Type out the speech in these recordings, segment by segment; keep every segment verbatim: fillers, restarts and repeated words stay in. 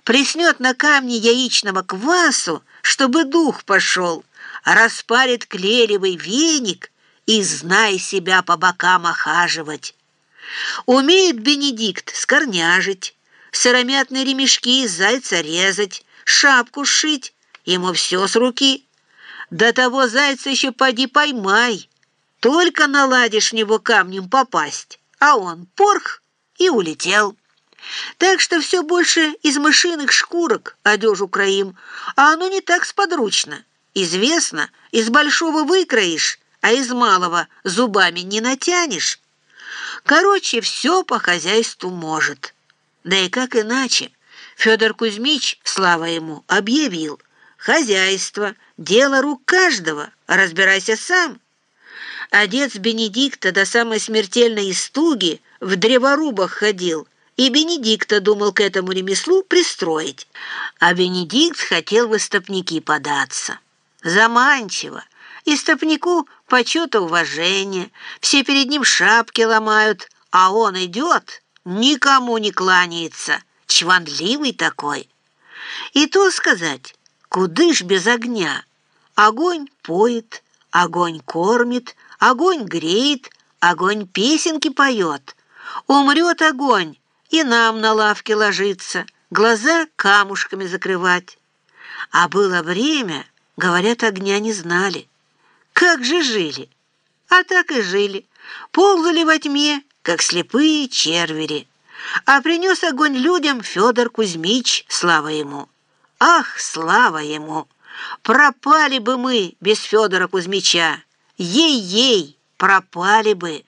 Плеснет на камни яичного квасу, чтобы дух пошел, распарит клеевый веник и знай себя по бокам охаживать. Умеет Бенедикт скорняжить, сыромятные ремешки из зайца резать, шапку сшить, ему все с руки. До того зайца еще поди поймай, только наладишь в него камнем попасть, а он порх и улетел. Так что все больше из мышиных шкурок одежу краим, а оно не так сподручно. Известно, из большого выкроишь, а из малого зубами не натянешь. Короче, все по хозяйству может. Да и как иначе? Федор Кузьмич, слава ему, объявил: хозяйство — дело рук каждого, разбирайся сам. Отец Бенедикта до самой смертельной истуги в древорубах ходил, и Бенедикта думал к этому ремеслу пристроить. А Бенедикт хотел в истопники податься. Заманчиво. Истопнику почет и уважение, все перед ним шапки ломают, а он идет, никому не кланяется, чванливый такой. И то сказать, кудыш без огня? Огонь поет, огонь кормит, огонь греет, огонь песенки поет. Умрет огонь, и нам на лавке ложиться, глаза камушками закрывать. А было время, говорят, огня не знали. Как же жили? А так и жили. Ползали во тьме, как слепые червери. А принес огонь людям Федор Кузьмич, слава ему. Ах, слава ему! Пропали бы мы без Федора Кузьмича. Ей-ей, пропали бы.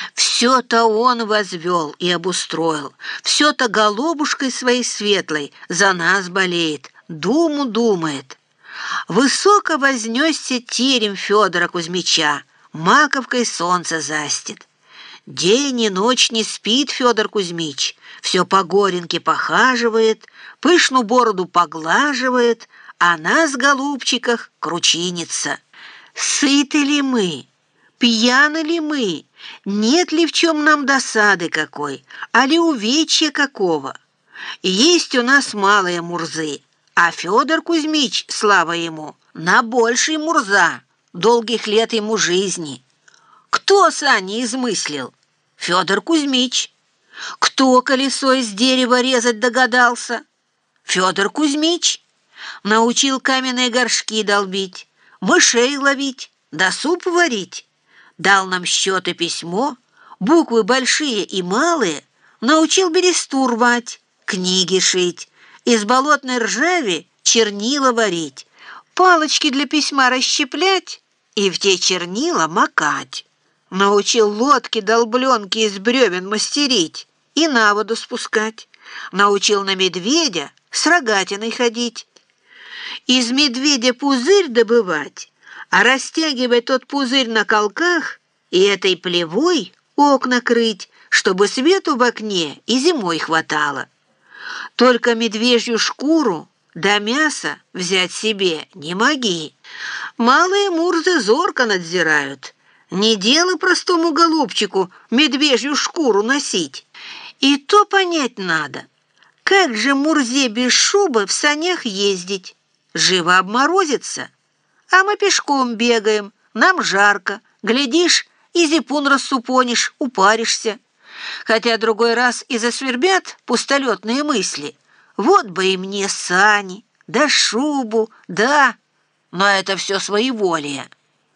Все-то он возвел и обустроил, все-то голубушкой своей светлой за нас болеет, думу думает. Высоко вознесся терем Федора Кузьмича, маковкой солнце застит. День и ночь не спит Федор Кузьмич, все по горенке похаживает, пышную бороду поглаживает, а нас, голубчиках, кручинится. Сыты ли мы? Пьяны ли мы? Нет ли в чем нам досады какой, али увечья какого? Есть у нас малые мурзы, а Федор Кузьмич, слава ему, на больший мурза, долгих лет ему жизни. Кто сани измыслил? Федор Кузьмич. Кто колесо из дерева резать догадался? Федор Кузьмич. Научил каменные горшки долбить, мышей ловить, да суп варить. Дал нам счет и письмо, буквы большие и малые, научил бересту рвать, книги шить, из болотной ржави чернила варить, палочки для письма расщеплять и в те чернила макать. Научил лодки долбленки из бревен мастерить и на воду спускать. Научил на медведя с рогатиной ходить. Из медведя пузырь добывать, а растягивать тот пузырь на колках и этой плевой окна крыть, чтобы свету в окне и зимой хватало. Только медвежью шкуру да мясо взять себе не моги. Малые мурзы зорко надзирают. Не дело простому голубчику медвежью шкуру носить. И то понять надо, как же мурзе без шубы в санях ездить? Живо обморозится. А мы пешком бегаем, нам жарко, глядишь, и зипун рассупонишь, упаришься. Хотя другой раз и засвербят пустолетные мысли. Вот бы и мне сани, да шубу, да, но это все своеволие.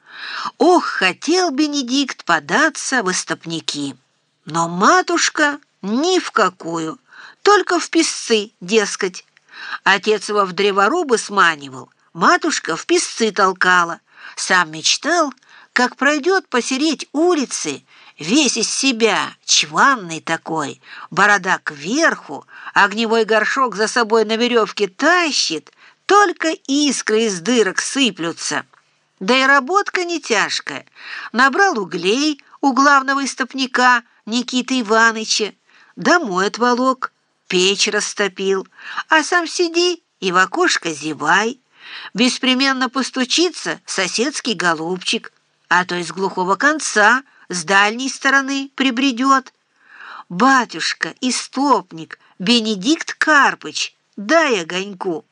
Ох, хотел Бенедикт податься в истопники, но матушка ни в какую, только в песцы, дескать. Отец его в древорубы сманивал, матушка в песцы толкала. Сам мечтал, как пройдет посереть улицы, весь из себя, чванный такой, борода кверху, огневой горшок за собой на веревке тащит, только искры из дырок сыплются. Да и работка не тяжкая. Набрал углей у главного истопника Никиты Иваныча, домой отволок, печь растопил, а сам сиди и в окошко зевай. Беспременно постучится соседский голубчик, а то из глухого конца, с дальней стороны прибредет. Батюшка, истопник, Бенедикт Карпыч, дай огоньку.